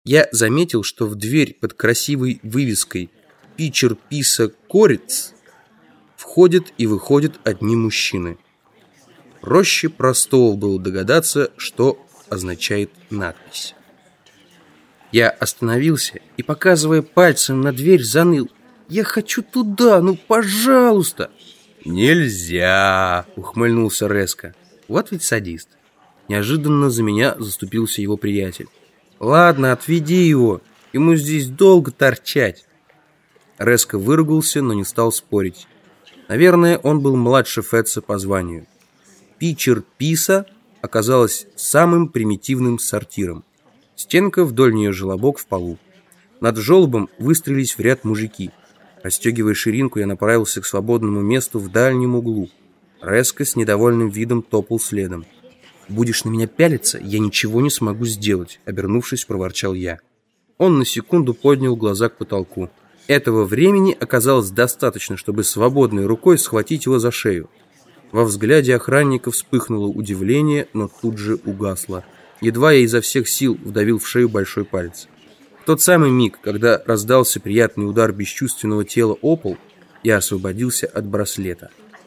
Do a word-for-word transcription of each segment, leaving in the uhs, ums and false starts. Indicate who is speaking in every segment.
Speaker 1: Я заметил, что в дверь под красивой вывеской «Питчер Писа Корец» входят и выходят одни мужчины. Проще простого было догадаться, что означает надпись. Я остановился и, показывая пальцем на дверь, заныл: «Я хочу туда, ну, пожалуйста!» «Нельзя!» — ухмыльнулся резко. Вот ведь садист. Неожиданно за меня заступился его приятель. «Ладно, отведи его, ему здесь долго торчать». Резко выругался, но не стал спорить. Наверное, он был младше Фетца по званию. Питчер Писа оказалась самым примитивным сортиром. Стенка вдоль нее желобок в полу. Над желобом выстроились в ряд мужики. Расстегивая ширинку, я направился к свободному месту в дальнем углу. Резко с недовольным видом топал следом. «Будешь на меня пялиться, я ничего не смогу сделать», — обернувшись, проворчал я. Он на секунду поднял глаза к потолку. Этого времени оказалось достаточно, чтобы свободной рукой схватить его за шею. Во взгляде охранника вспыхнуло удивление, но тут же угасло. Едва я изо всех сил вдавил в шею большой палец. В тот самый миг, когда раздался приятный удар бесчувственного тела о пол, я освободился от браслета.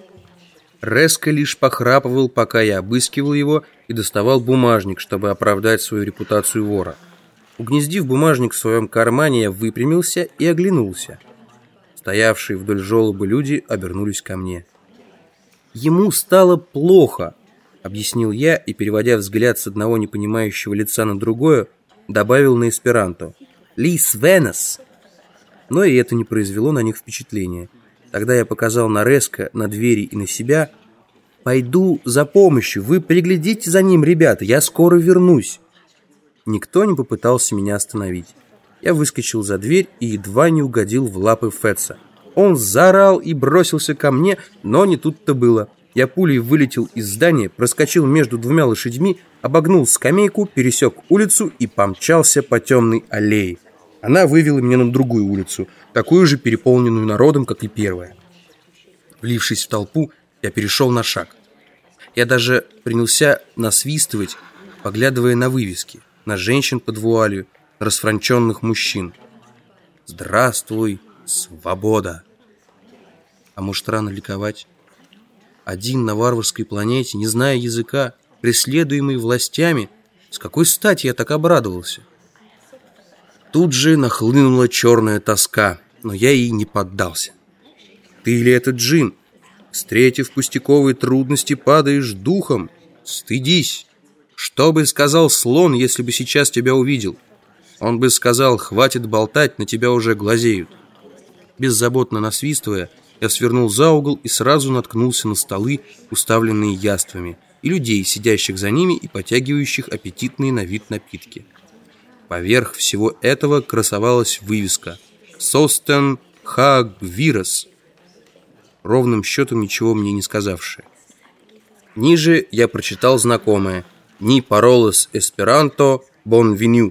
Speaker 1: Резко лишь похрапывал, пока я обыскивал его и доставал бумажник, чтобы оправдать свою репутацию вора. Угнездив бумажник в своем кармане, я выпрямился и оглянулся. Стоявшие вдоль желоба люди обернулись ко мне. «Ему стало плохо», — объяснил я и, переводя взгляд с одного непонимающего лица на другое, добавил на эсперанто: «Лис Венес». Но и это не произвело на них впечатления. Тогда я показал на Резко, на двери и на себя. «Пойду за помощью, вы приглядите за ним, ребята, я скоро вернусь». Никто не попытался меня остановить. Я выскочил за дверь и едва не угодил в лапы Фетца. Он заорал и бросился ко мне, но не тут-то было. Я пулей вылетел из здания, проскочил между двумя лошадьми, обогнул скамейку, пересек улицу и помчался по темной аллее. Она вывела меня на другую улицу, такую же переполненную народом, как и первая. Влившись в толпу, я перешел на шаг. Я даже принялся насвистывать, поглядывая на вывески, на женщин под вуалью, на расфранченных мужчин. «Здравствуй, свобода!» А может, рано ликовать? Один на варварской планете, не зная языка, преследуемый властями, с какой стати я так обрадовался? Тут же нахлынула черная тоска, но я ей не поддался. Ты или этот джин, встретив пустяковые трудности, падаешь духом? Стыдись! Что бы сказал слон, если бы сейчас тебя увидел? Он бы сказал: хватит болтать, на тебя уже глазеют. Беззаботно насвистывая, я свернул за угол и сразу наткнулся на столы, уставленные яствами, и людей, сидящих за ними и потягивающих аппетитные на вид напитки. Поверх всего этого красовалась вывеска «Состен Хагвирос», ровным счетом ничего мне не сказавшая. Ниже я прочитал знакомое «Ни паролос эсперанто бон веню».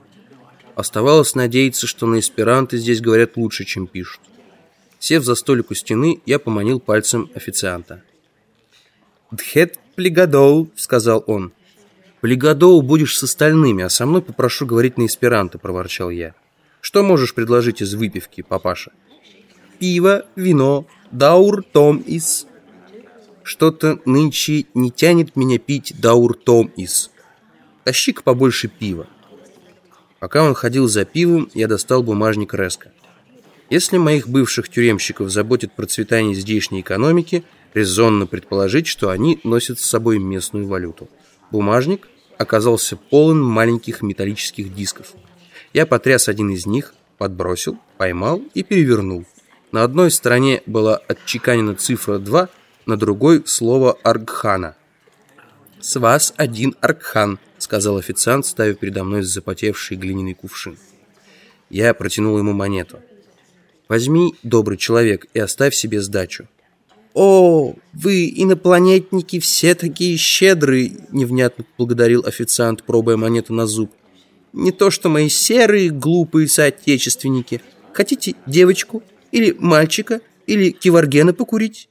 Speaker 1: Оставалось надеяться, что на эсперанто здесь говорят лучше, чем пишут. Сев за столик у стены, я поманил пальцем официанта. «Дхет плигадоу», — сказал он. «Плигадоу будешь с остальными, а со мной попрошу говорить на эсперанто», — проворчал я. «Что можешь предложить из выпивки, папаша?» «Пиво, вино, даур том ис». «Что-то нынче не тянет меня пить даур том ис. Тащи-ка побольше пива». Пока он ходил за пивом, я достал бумажник Резко. Если моих бывших тюремщиков заботит процветание здешней экономики, резонно предположить, что они носят с собой местную валюту. Бумажник оказался полон маленьких металлических дисков. Я потряс один из них, подбросил, поймал и перевернул. На одной стороне была отчеканена цифра два, на другой слово «Аргхана». «С вас один Аргхан», — сказал официант, ставя передо мной запотевший глиняный кувшин. Я протянул ему монету. «Возьми, добрый человек, и оставь себе сдачу». «О, вы, инопланетники, все такие щедрые», — невнятно благодарил официант, пробуя монету на зуб. «Не то что мои серые, глупые соотечественники. Хотите девочку? Или мальчика? Или киваргена покурить?»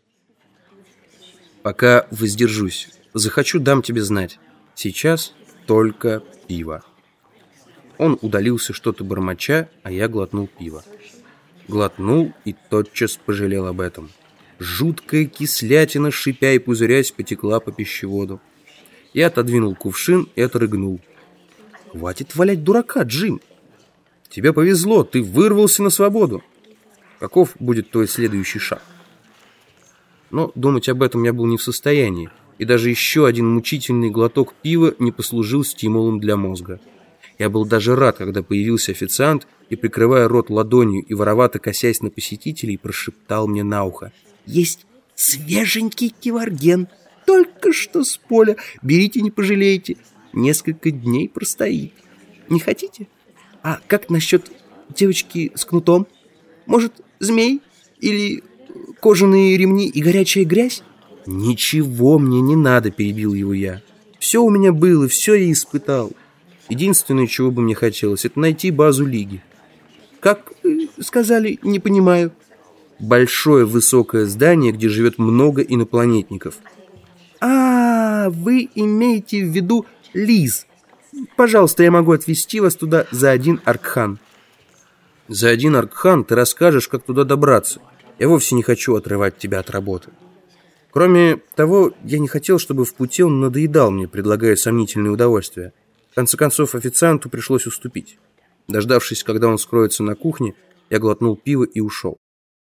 Speaker 1: «Пока воздержусь. Захочу, дам тебе знать. Сейчас только пиво». Он удалился что-то бормоча, а я глотнул пиво. Глотнул и тотчас пожалел об этом. Жуткая кислятина, шипя и пузырясь, потекла по пищеводу. Я отодвинул кувшин и отрыгнул. «Хватит валять дурака, Джим! Тебе повезло, ты вырвался на свободу. Каков будет твой следующий шаг?» Но думать об этом я был не в состоянии, и даже еще один мучительный глоток пива не послужил стимулом для мозга. Я был даже рад, когда появился официант и, прикрывая рот ладонью и воровато косясь на посетителей, прошептал мне на ухо: «Есть свеженький киварген, только что с поля, берите, не пожалеете, несколько дней простоит. Не хотите? А как насчет девочки с кнутом? Может, змей или кожаные ремни и горячая грязь?» «Ничего мне не надо», — перебил его я. «Все у меня было, все я испытал. Единственное, чего бы мне хотелось, это найти базу Лиги». «Как сказали, не понимаю». «Большое высокое здание, где живет много инопланетников». «А, вы имеете в виду Лиз. Пожалуйста, я могу отвезти вас туда за один аркхан». «За один аркхан ты расскажешь, как туда добраться. Я вовсе не хочу отрывать тебя от работы. Кроме того, я не хотел, чтобы в пути он надоедал мне, предлагая сомнительные удовольствия. В конце концов, официанту пришлось уступить. Дождавшись, когда он скроется на кухне, я глотнул пиво и ушел.